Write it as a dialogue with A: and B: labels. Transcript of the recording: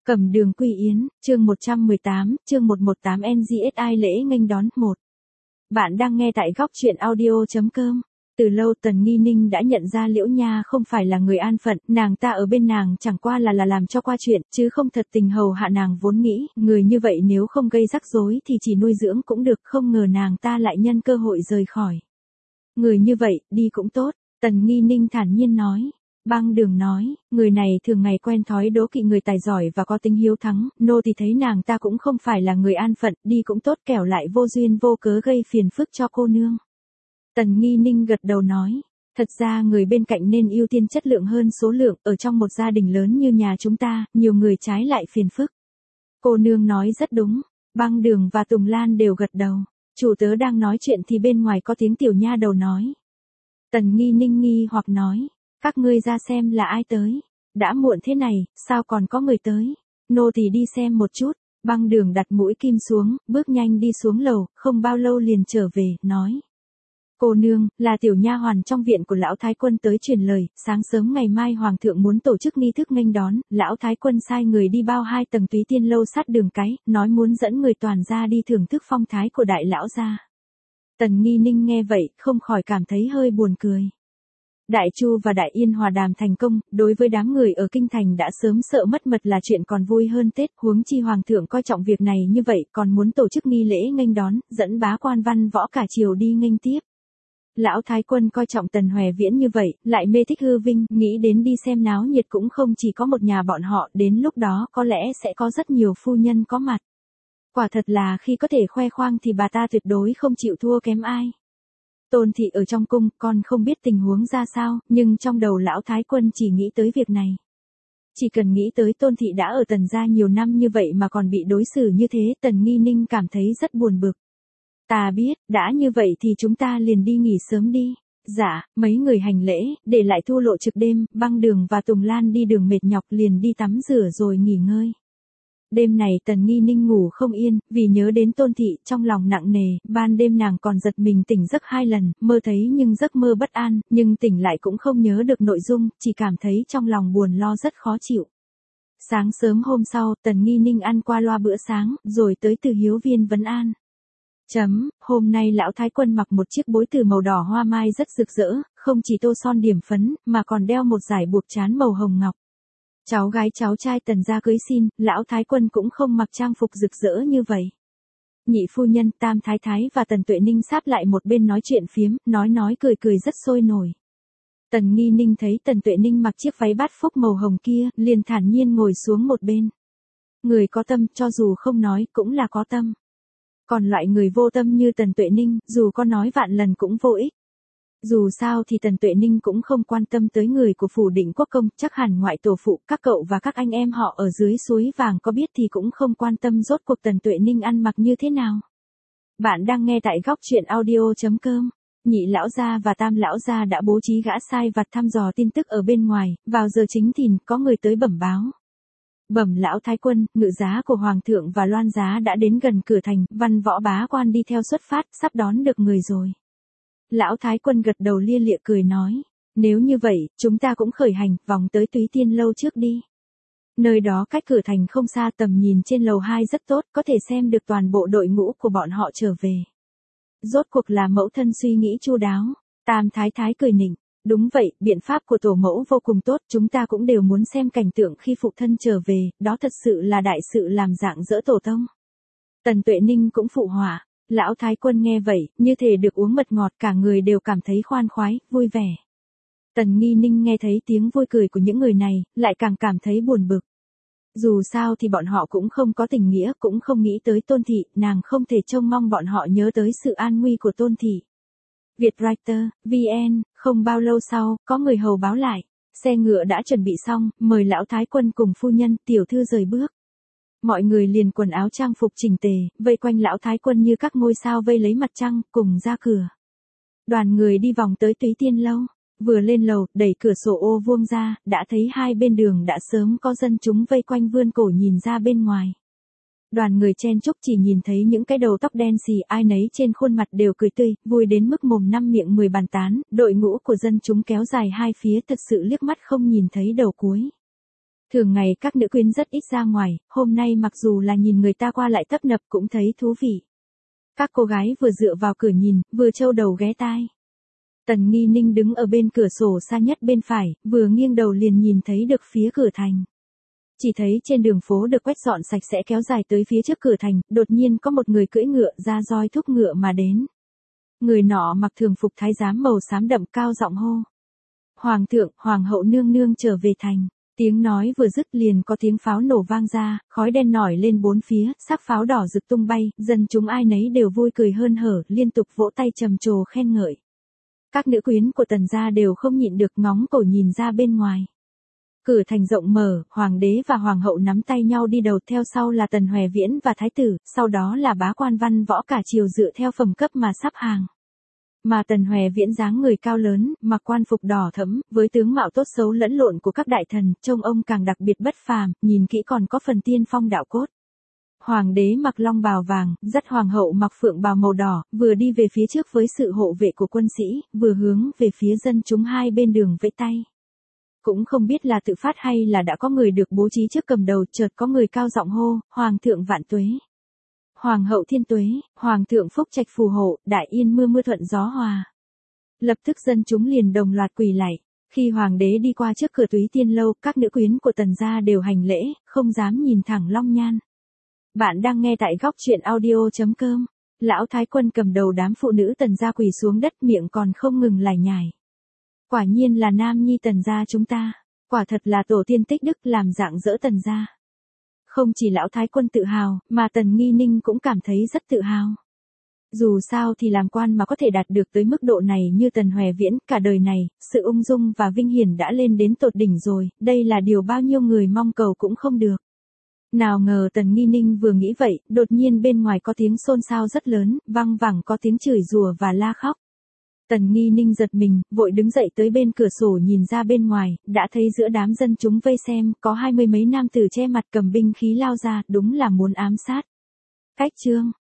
A: Cẩm Đường Quy Yến, chương 118, chương 118 NGSI lễ nghênh đón 1. Bạn đang nghe tại góc truyện audio.com. Từ lâu Tần Nghi Ninh đã nhận ra Liễu Nha không phải là người an phận, nàng ta ở bên nàng chẳng qua là làm cho qua chuyện, chứ không thật tình hầu hạ nàng vốn nghĩ, người như vậy nếu không gây rắc rối thì chỉ nuôi dưỡng cũng được, không ngờ nàng ta lại nhân cơ hội rời khỏi. Người như vậy, đi cũng tốt, Tần Nghi Ninh thản nhiên nói. Băng Đường nói, người này thường ngày quen thói đố kỵ người tài giỏi và có tính hiếu thắng, nô thì thấy nàng ta cũng không phải là người an phận, đi cũng tốt kẻo lại vô duyên vô cớ gây phiền phức cho cô nương. Tần Nghi Ninh gật đầu nói, thật ra người bên cạnh nên ưu tiên chất lượng hơn số lượng, ở trong một gia đình lớn như nhà chúng ta, nhiều người trái lại phiền phức. Cô nương nói rất đúng, Băng Đường và Tùng Lan đều gật đầu, chủ tớ đang nói chuyện thì bên ngoài có tiếng tiểu nha đầu nói. Tần Nghi Ninh nghi hoặc nói. Các ngươi ra xem là ai tới. Đã muộn thế này, sao còn có người tới. Nô thì đi xem một chút. Băng Đường đặt mũi kim xuống, bước nhanh đi xuống lầu, không bao lâu liền trở về, nói. Cô nương, là tiểu nha hoàn trong viện của lão thái quân tới truyền lời, sáng sớm ngày mai hoàng thượng muốn tổ chức nghi thức nghênh đón, lão thái quân sai người đi bao 2 tầng Túy Tiên lâu sát đường cái, nói muốn dẫn người toàn gia đi thưởng thức phong thái của đại lão gia. Tần Nghi Ninh nghe vậy, không khỏi cảm thấy hơi buồn cười. Đại Chu và Đại Yên hòa đàm thành công, đối với đám người ở Kinh Thành đã sớm sợ mất mật là chuyện còn vui hơn Tết, huống chi hoàng thượng coi trọng việc này như vậy, còn muốn tổ chức nghi lễ nghênh đón, dẫn bá quan văn võ cả triều đi nghênh tiếp. Lão thái quân coi trọng Tần Hoè Viễn như vậy, lại mê thích hư vinh, nghĩ đến đi xem náo nhiệt cũng không chỉ có một nhà bọn họ, đến lúc đó có lẽ sẽ có rất nhiều phu nhân có mặt. Quả thật là khi có thể khoe khoang thì bà ta tuyệt đối không chịu thua kém ai. Tôn thị ở trong cung, con không biết tình huống ra sao, nhưng trong đầu lão thái quân chỉ nghĩ tới việc này. Chỉ cần nghĩ tới Tôn thị đã ở Tần gia nhiều năm như vậy mà còn bị đối xử như thế, Tần Nghi Ninh cảm thấy rất buồn bực. Ta biết, đã như vậy thì chúng ta liền đi nghỉ sớm đi. Dạ, mấy người hành lễ, để lại Thu Lộ trực đêm, Băng Đường và Tùng Lan đi đường mệt nhọc liền đi tắm rửa rồi nghỉ ngơi. Đêm này Tần Nghi Ninh ngủ không yên, vì nhớ đến Tôn thị, trong lòng nặng nề, ban đêm nàng còn giật mình tỉnh giấc 2 lần, mơ thấy nhưng giấc mơ bất an, nhưng tỉnh lại cũng không nhớ được nội dung, chỉ cảm thấy trong lòng buồn lo rất khó chịu. Sáng sớm hôm sau, Tần Nghi Ninh ăn qua loa bữa sáng, rồi tới Từ Hiếu Viên vấn an. Hôm nay lão thái quân mặc một chiếc bối từ màu đỏ hoa mai rất rực rỡ, không chỉ tô son điểm phấn, mà còn đeo một dải buộc trán màu hồng ngọc. Cháu gái cháu trai Tần gia cưới xin, lão thái quân cũng không mặc trang phục rực rỡ như vậy. Nhị phu nhân, Tam thái thái và Tần Tuệ Ninh sáp lại một bên nói chuyện phiếm, nói cười rất sôi nổi. Tần Nghi Ninh thấy Tần Tuệ Ninh mặc chiếc váy bát phúc màu hồng kia, liền thản nhiên ngồi xuống một bên. Người có tâm, cho dù không nói, cũng là có tâm. Còn loại người vô tâm như Tần Tuệ Ninh, dù có nói vạn lần cũng vô ích. Dù sao thì Tần Tuệ Ninh cũng không quan tâm tới người của phủ Định Quốc công, chắc hẳn ngoại tổ phụ, các cậu và các anh em họ ở dưới suối vàng có biết thì cũng không quan tâm rốt cuộc Tần Tuệ Ninh ăn mặc như thế nào. Bạn đang nghe tại góc truyện audio.com. Nhị lão gia và Tam lão gia đã bố trí gã sai vặt thăm dò tin tức ở bên ngoài, vào giờ chính thìn có người tới bẩm báo. Bẩm lão thái quân, ngự giá của hoàng thượng và loan giá đã đến gần cửa thành, văn võ bá quan đi theo xuất phát, sắp đón được người rồi. Lão thái quân gật đầu lia lịa cười nói, nếu như vậy, chúng ta cũng khởi hành, vòng tới Túy Tiên lâu trước đi. Nơi đó cách cửa thành không xa, tầm nhìn trên lầu 2 rất tốt, có thể xem được toàn bộ đội ngũ của bọn họ trở về. Rốt cuộc là mẫu thân suy nghĩ chu đáo. Tam thái thái cười nịnh, đúng vậy, biện pháp của tổ mẫu vô cùng tốt, chúng ta cũng đều muốn xem cảnh tượng khi phụ thân trở về, đó thật sự là đại sự làm dạng dỡ tổ tông. Tần Tuệ Ninh cũng phụ họa. Lão thái quân nghe vậy, như thể được uống mật ngọt, cả người đều cảm thấy khoan khoái, vui vẻ. Tần Nghi Ninh nghe thấy tiếng vui cười của những người này, lại càng cảm thấy buồn bực. Dù sao thì bọn họ cũng không có tình nghĩa, cũng không nghĩ tới Tôn thị, nàng không thể trông mong bọn họ nhớ tới sự an nguy của Tôn thị. Vietwriter, VN, không bao lâu sau, có người hầu báo lại, xe ngựa đã chuẩn bị xong, mời lão thái quân cùng phu nhân, tiểu thư rời bước. Mọi người liền quần áo trang phục chỉnh tề, vây quanh lão thái quân như các ngôi sao vây lấy mặt trăng, cùng ra cửa. Đoàn người đi vòng tới Túy Tiên lâu, vừa lên lầu, đẩy cửa sổ ô vuông ra, đã thấy hai bên đường đã sớm có dân chúng vây quanh vươn cổ nhìn ra bên ngoài. Đoàn người chen chúc chỉ nhìn thấy những cái đầu tóc đen xì, ai nấy trên khuôn mặt đều cười tươi, vui đến mức mồm năm miệng 10 bàn tán, đội ngũ của dân chúng kéo dài hai phía thật sự liếc mắt không nhìn thấy đầu cuối. Thường ngày các nữ quyến rất ít ra ngoài, hôm nay mặc dù là nhìn người ta qua lại tấp nập cũng thấy thú vị. Các cô gái vừa dựa vào cửa nhìn, vừa trâu đầu ghé tai. Tần Nghi Ninh đứng ở bên cửa sổ xa nhất bên phải, vừa nghiêng đầu liền nhìn thấy được phía cửa thành. Chỉ thấy trên đường phố được quét dọn sạch sẽ kéo dài tới phía trước cửa thành, đột nhiên có một người cưỡi ngựa ra roi thúc ngựa mà đến. Người nọ mặc thường phục thái giám màu xám đậm, cao giọng hô: "Hoàng thượng, hoàng hậu nương nương trở về thành." Tiếng nói vừa dứt liền có tiếng pháo nổ vang ra, khói đen nổi lên bốn phía, sắc pháo đỏ rực tung bay, dân chúng ai nấy đều vui cười hơn hở, liên tục vỗ tay trầm trồ khen ngợi. Các nữ quyến của Tần gia đều không nhịn được ngóng cổ nhìn ra bên ngoài. Cửa thành rộng mở, hoàng đế và hoàng hậu nắm tay nhau đi đầu, theo sau là Tần Hoè Viễn và thái tử, sau đó là bá quan văn võ cả triều dựa theo phẩm cấp mà sắp hàng. Mà Tần Hoè Viễn dáng người cao lớn, mặc quan phục đỏ thẫm, với tướng mạo tốt xấu lẫn lộn của các đại thần, trông ông càng đặc biệt bất phàm, nhìn kỹ còn có phần tiên phong đạo cốt. Hoàng đế mặc long bào vàng, dắt hoàng hậu mặc phượng bào màu đỏ, vừa đi về phía trước với sự hộ vệ của quân sĩ, vừa hướng về phía dân chúng hai bên đường vẫy tay. Cũng không biết là tự phát hay là đã có người được bố trí trước cầm đầu, chợt có người cao giọng hô: "Hoàng thượng vạn tuế! Hoàng hậu thiên tuế! Hoàng thượng phúc trạch phù hộ, đại yên mưa mưa thuận gió hòa." Lập tức dân chúng liền đồng loạt quỳ lạy. Khi hoàng đế đi qua trước cửa Túy Tiên lâu, các nữ quyến của Tần gia đều hành lễ, không dám nhìn thẳng Long Nhan. Bạn đang nghe tại góc truyện audio.com. Lão thái quân cầm đầu đám phụ nữ Tần gia quỳ xuống đất, miệng còn không ngừng lải nhải. Quả nhiên là nam nhi Tần gia chúng ta, quả thật là tổ tiên tích đức làm rạng rỡ Tần gia. Không chỉ lão thái quân tự hào, mà Tần Nghi Ninh cũng cảm thấy rất tự hào. Dù sao thì làm quan mà có thể đạt được tới mức độ này như Tần Hoè Viễn, cả đời này, sự ung dung và vinh hiển đã lên đến tột đỉnh rồi, đây là điều bao nhiêu người mong cầu cũng không được. Nào ngờ Tần Nghi Ninh vừa nghĩ vậy, đột nhiên bên ngoài có tiếng xôn xao rất lớn, văng vẳng có tiếng chửi rủa và la khóc. Tần Nghi Ninh giật mình, vội đứng dậy tới bên cửa sổ nhìn ra bên ngoài, đã thấy giữa đám dân chúng vây xem, có 20 mấy nam tử che mặt cầm binh khí lao ra, đúng là muốn ám sát. Cách chương